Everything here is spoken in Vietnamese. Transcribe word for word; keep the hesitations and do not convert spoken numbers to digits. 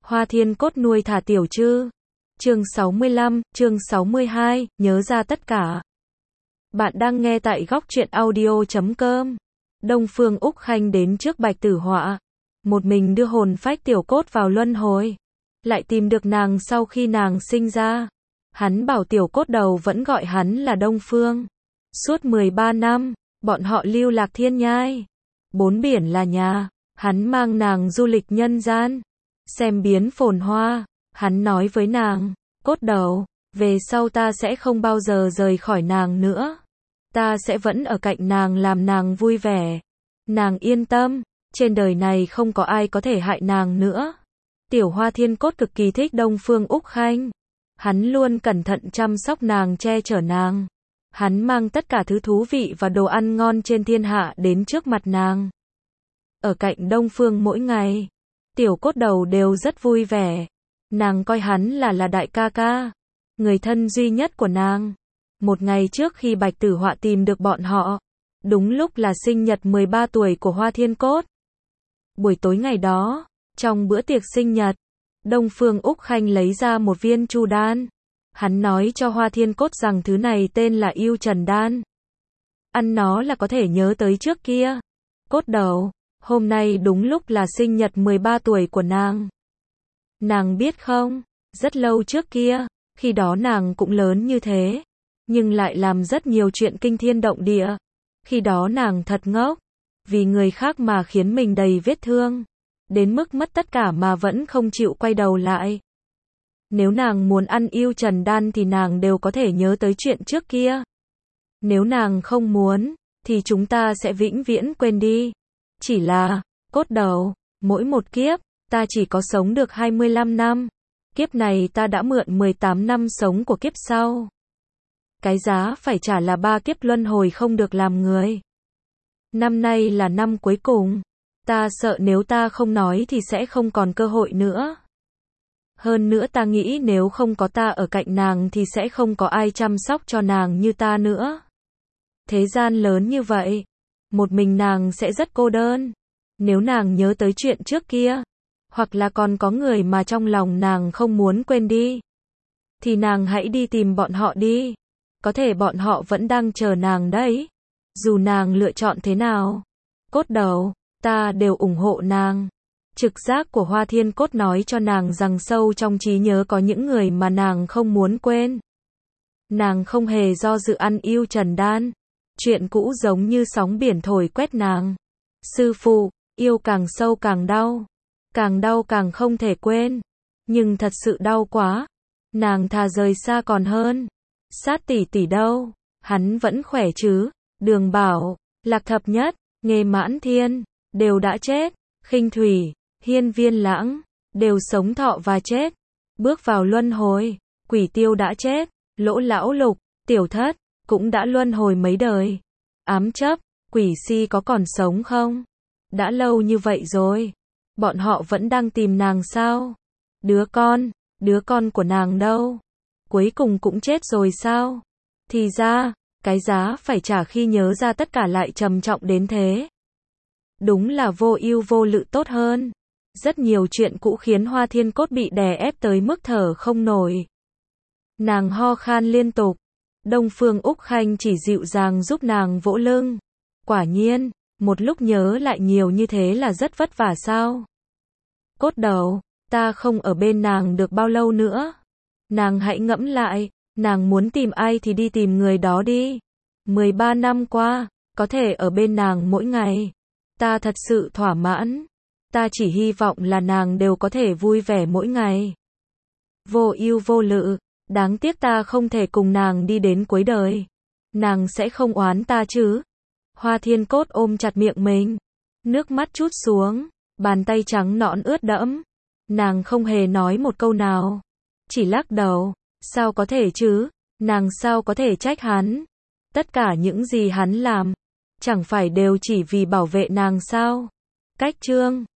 Hoa Thiên Cốt nuôi thả tiểu trư. Chương sáu mươi lăm, chương sáu mươi hai, nhớ ra tất cả. Bạn đang nghe tại góc truyện audio chấm com. Đông Phương Úc Khanh đến trước Bạch Tử Họa, một mình đưa hồn phách tiểu cốt vào luân hồi, lại tìm được nàng sau khi nàng sinh ra. Hắn bảo tiểu cốt đầu vẫn gọi hắn là Đông Phương. Suốt mười ba năm, bọn họ lưu lạc thiên nhai, bốn biển là nhà. Hắn mang nàng du lịch nhân gian, xem biến phồn hoa. Hắn nói với nàng, cốt đầu, về sau ta sẽ không bao giờ rời khỏi nàng nữa. Ta sẽ vẫn ở cạnh nàng làm nàng vui vẻ. Nàng yên tâm, trên đời này không có ai có thể hại nàng nữa. Tiểu Hoa Thiên Cốt cực kỳ thích Đông Phương Úc Khanh. Hắn luôn cẩn thận chăm sóc nàng, che chở nàng. Hắn mang tất cả thứ thú vị và đồ ăn ngon trên thiên hạ đến trước mặt nàng. Ở cạnh Đông Phương mỗi ngày, tiểu cốt đầu đều rất vui vẻ. Nàng coi hắn là là đại ca ca, người thân duy nhất của nàng. Một ngày trước khi Bạch Tử Họa tìm được bọn họ, đúng lúc là sinh nhật mười ba tuổi của Hoa Thiên Cốt. Buổi tối ngày đó, trong bữa tiệc sinh nhật, Đông Phương Úc Khanh lấy ra một viên chu đan. Hắn nói cho Hoa Thiên Cốt rằng thứ này tên là Yêu Trần Đan. Ăn nó là có thể nhớ tới trước kia. Cốt đầu, hôm nay đúng lúc là sinh nhật mười ba tuổi của nàng. Nàng biết không, rất lâu trước kia, khi đó nàng cũng lớn như thế, nhưng lại làm rất nhiều chuyện kinh thiên động địa. Khi đó nàng thật ngốc, vì người khác mà khiến mình đầy vết thương, đến mức mất tất cả mà vẫn không chịu quay đầu lại. Nếu nàng muốn ăn Yêu Trần Đan thì nàng đều có thể nhớ tới chuyện trước kia. Nếu nàng không muốn, thì chúng ta sẽ vĩnh viễn quên đi. Chỉ là, cốt đầu, mỗi một kiếp, ta chỉ có sống được hai mươi lăm năm. Kiếp này ta đã mượn mười tám năm sống của kiếp sau. Cái giá phải trả là ba kiếp luân hồi không được làm người. Năm nay là năm cuối cùng. Ta sợ nếu ta không nói thì sẽ không còn cơ hội nữa. Hơn nữa ta nghĩ nếu không có ta ở cạnh nàng thì sẽ không có ai chăm sóc cho nàng như ta nữa. Thế gian lớn như vậy, một mình nàng sẽ rất cô đơn. Nếu nàng nhớ tới chuyện trước kia, hoặc là còn có người mà trong lòng nàng không muốn quên đi, thì nàng hãy đi tìm bọn họ đi. Có thể bọn họ vẫn đang chờ nàng đấy. Dù nàng lựa chọn thế nào, cốt đầu, ta đều ủng hộ nàng. Trực giác của Hoa Thiên Cốt nói cho nàng rằng sâu trong trí nhớ có những người mà nàng không muốn quên. Nàng không hề do dự ăn Yêu Trần Đan. Chuyện cũ giống như sóng biển thổi quét nàng. Sư phụ, yêu càng sâu càng đau. Càng đau càng không thể quên. Nhưng thật sự đau quá. Nàng thà rời xa còn hơn. Sát tỷ tỷ đâu? Hắn vẫn khỏe chứ? Đường Bảo, Lạc Thập Nhất, Nghê Mãn Thiên, đều đã chết. Khinh Thủy, Hiên Viên Lãng, đều sống thọ và chết. Bước vào luân hồi. Quỷ Tiêu đã chết. Lỗ Lão Lục, Tiểu Thất, cũng đã luân hồi mấy đời. Ám Chấp, Quỷ Si có còn sống không? Đã lâu như vậy rồi. Bọn họ vẫn đang tìm nàng sao? Đứa con, đứa con của nàng đâu? Cuối cùng cũng chết rồi sao? Thì ra, cái giá phải trả khi nhớ ra tất cả lại trầm trọng đến thế. Đúng là vô ưu vô lự tốt hơn. Rất nhiều chuyện cũ khiến Hoa Thiên Cốt bị đè ép tới mức thở không nổi. Nàng ho khan liên tục. Đông Phương Úc Khanh chỉ dịu dàng giúp nàng vỗ lưng. Quả nhiên, một lúc nhớ lại nhiều như thế là rất vất vả sao? Cốt đầu, ta không ở bên nàng được bao lâu nữa. Nàng hãy ngẫm lại, nàng muốn tìm ai thì đi tìm người đó đi. mười ba năm qua, có thể ở bên nàng mỗi ngày. Ta thật sự thỏa mãn. Ta chỉ hy vọng là nàng đều có thể vui vẻ mỗi ngày. Vô ưu vô lự, đáng tiếc ta không thể cùng nàng đi đến cuối đời. Nàng sẽ không oán ta chứ? Hoa Thiên Cốt ôm chặt miệng mình. Nước mắt trút xuống, bàn tay trắng nõn ướt đẫm. Nàng không hề nói một câu nào. Chỉ lắc đầu. Sao có thể chứ? Nàng sao có thể trách hắn? Tất cả những gì hắn làm, chẳng phải đều chỉ vì bảo vệ nàng sao? Cách chương